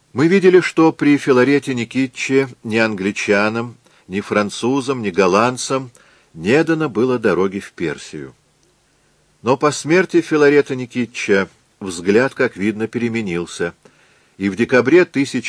Мы видели, что при Филарете Никитиче ни англичанам, ни французам, ни голландцам не дано было дороги в Персию. Но по смерти Филарета Никитича взгляд, как видно, переменился, и в декабре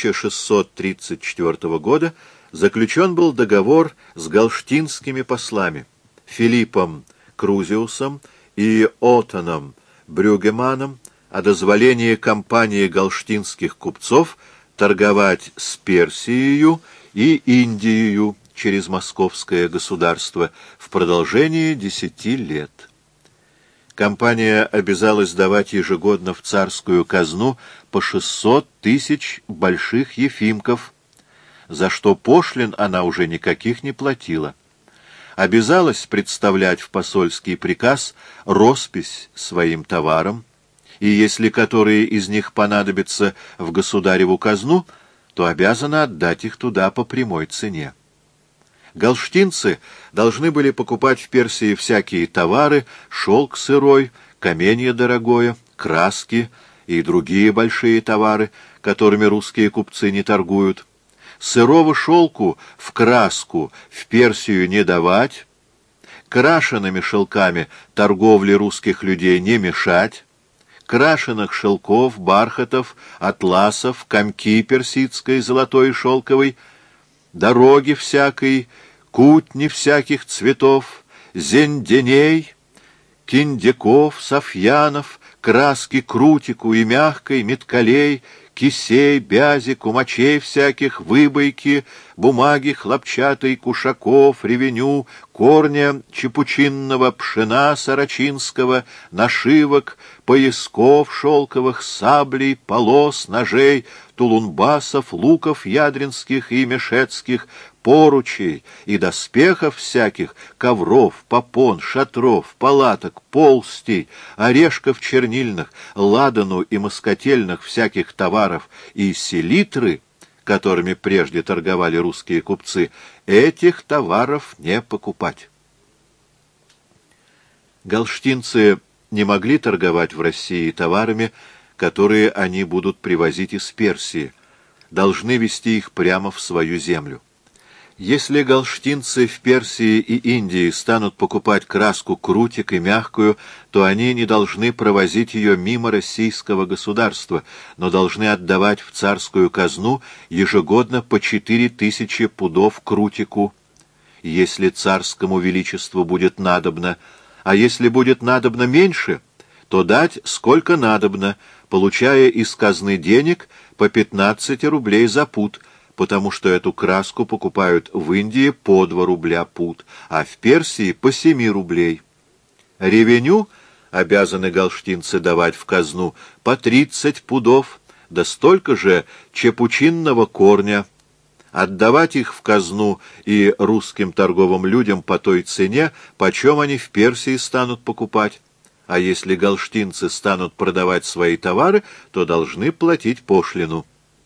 1634 года заключен был договор с галштинскими послами Филиппом Крузиусом и Оттоном Брюгеманом о дозволении компании галштинских купцов торговать с Персией и Индией через московское государство в продолжении 10 лет. Компания обязалась давать ежегодно в царскую казну по 600 тысяч больших ефимков, за что пошлин она уже никаких не платила. Обязалась представлять в посольский приказ роспись своим товарам, и если которые из них понадобятся в государеву казну, то обязана отдать их туда по прямой цене. Галштинцы должны были покупать в Персии всякие товары, шелк сырой, каменье дорогое, краски и другие большие товары, которыми русские купцы не торгуют. Сырого шелку в краску в Персию не давать, крашеными шелками торговле русских людей не мешать, крашеных шелков, бархатов, атласов, камки персидской, золотой и шелковой, дороги всякой, кутни всяких цветов, зенденей, киндяков, софьянов, краски крутику и мягкой, меткалей, кисей, бязи, кумачей всяких, выбойки, бумаги хлопчатой, кушаков, ревеню, корня чепучинного, пшена сорочинского, нашивок, поясков шелковых, саблей, полос, ножей, тулунбасов, луков ядринских и мешецких, поручей и доспехов всяких, ковров, попон, шатров, палаток, полстей, орешков чернильных, ладану и москотельных всяких товаров и селитры, которыми прежде торговали русские купцы, этих товаров не покупать. Галштинцы не могли торговать в России товарами, которые они будут привозить из Персии, должны везти их прямо в свою землю. Если галштинцы в Персии и Индии станут покупать краску крутик и мягкую, то они не должны провозить ее мимо российского государства, но должны отдавать в царскую казну ежегодно по 4000 пудов крутику, если царскому величеству будет надобно, а если будет надобно меньше, то дать сколько надобно, получая из казны денег по 15 рублей за пуд, потому что эту краску покупают в Индии по 2 рубля пуд, а в Персии по 7 рублей. Ревеню обязаны галштинцы давать в казну по 30 пудов, да столько же чепучинного корня, отдавать их в казну и русским торговым людям по той цене, почем они в Персии станут покупать. А если галштинцы станут продавать свои товары, то должны платить пошлину.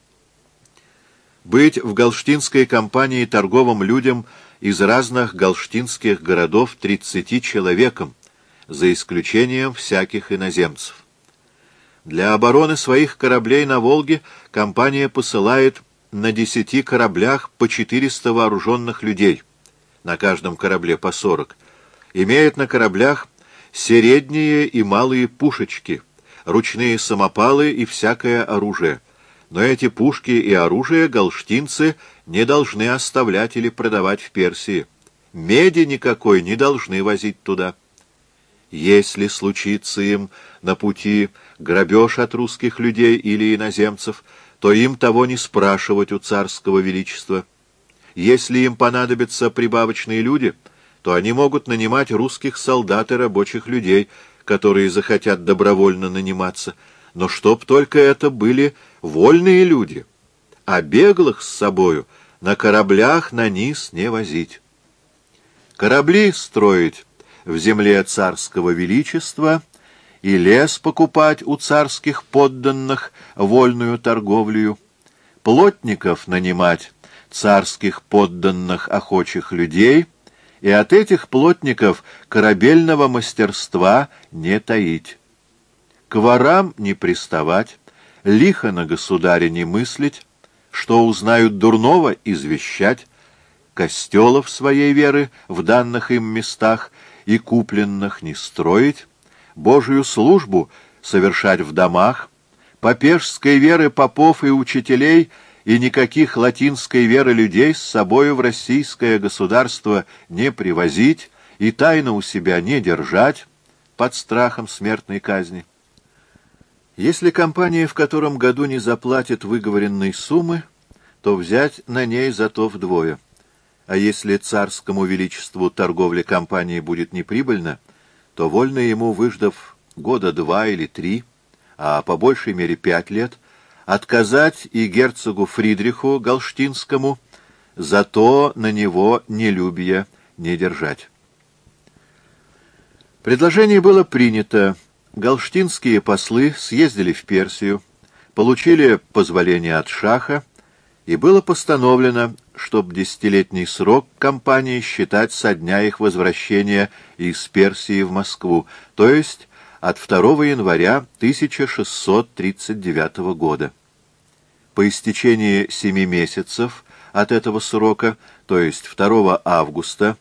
Быть в галштинской компании торговым людям из разных галштинских городов 30 человеком, за исключением всяких иноземцев. Для обороны своих кораблей на Волге компания посылает на 10 кораблях по 400 вооруженных людей, на каждом корабле по 40, имеет на кораблях средние и малые пушечки, ручные самопалы и всякое оружие. Но эти пушки и оружие галштинцы не должны оставлять или продавать в Персии. Меди никакой не должны возить туда. Если случится им на пути грабеж от русских людей или иноземцев, то им того не спрашивать у царского величества. Если им понадобятся прибавочные люди, то они могут нанимать русских солдат и рабочих людей, которые захотят добровольно наниматься, но чтоб только это были вольные люди, а беглых с собою на кораблях на низ не возить. Корабли строить в земле царского величества и лес покупать у царских подданных вольную торговлю, плотников нанимать царских подданных охочих людей и от этих плотников корабельного мастерства не таить. К ворам не приставать, лихо на государя не мыслить, что узнают дурного извещать, костелов своей веры в данных им местах и купленных не строить, Божию службу совершать в домах, попежской веры попов и учителей и никаких латинской веры людей с собою в российское государство не привозить и тайно у себя не держать под страхом смертной казни. Если компания в котором году не заплатит выговоренной суммы, то взять на ней зато вдвое. А если царскому величеству торговля компании будет неприбыльна, то вольно ему, выждав года 2 или 3, а по большей мере 5 лет, отказать и герцогу Фридриху Галштинскому, зато на него нелюбия не держать. Предложение было принято. Галштинские послы съездили в Персию, получили позволение от шаха, и было постановлено, чтоб 10-летний срок кампании считать со дня их возвращения из Персии в Москву, то есть от 2 января 1639 года. По истечении 7 месяцев от этого срока, то есть 2 августа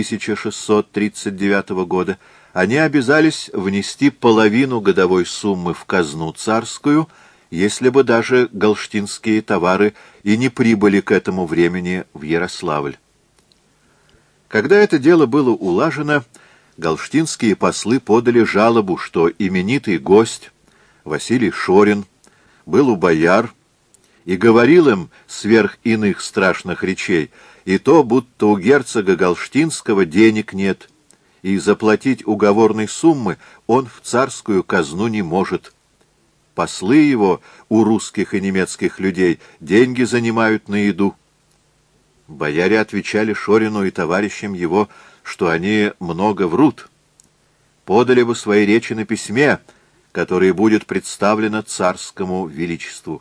1639 года, они обязались внести половину годовой суммы в казну царскую, если бы даже галштинские товары и не прибыли к этому времени в Ярославль. Когда это дело было улажено, галштинские послы подали жалобу, что именитый гость Василий Шорин был у бояр и говорил им сверх иных страшных речей, и то, будто у герцога Галштинского денег нет, и заплатить уговорной суммы он в царскую казну не может. Послы его у русских и немецких людей деньги занимают на еду. Бояре отвечали Шорину и товарищам его, что они много врут. Подали бы свои речи на письме, которое будет представлено царскому величеству.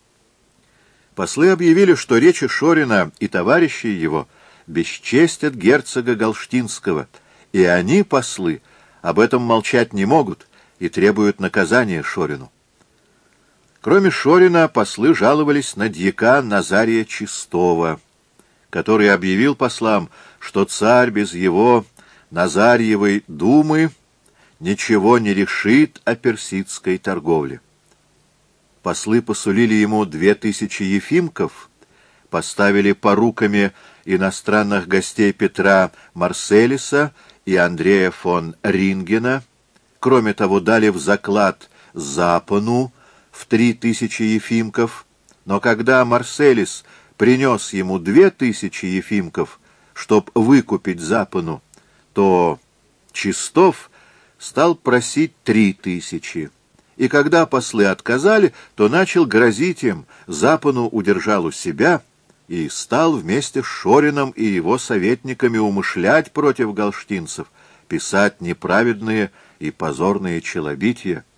Послы объявили, что речи Шорина и товарищей его бесчестят герцога Галштинского, и они, послы, об этом молчать не могут и требуют наказания Шорину. Кроме Шорина, послы жаловались на дьяка Назария Чистого, который объявил послам, что царь без его Назарьевой думы ничего не решит о персидской торговле. Послы посулили ему 2000 ефимков, поставили поруками иностранных гостей Петра Марселиса и Андрея фон Рингена, кроме того, дали в заклад Запану в 3000 ефимков, но когда Марселис принес ему 2000 ефимков, чтоб выкупить Запану, то Чистов стал просить 3000. И когда послы отказали, то начал грозить им, Запану удержал у себя и стал вместе с Шорином и его советниками умышлять против галштинцев, писать неправедные и позорные челобития.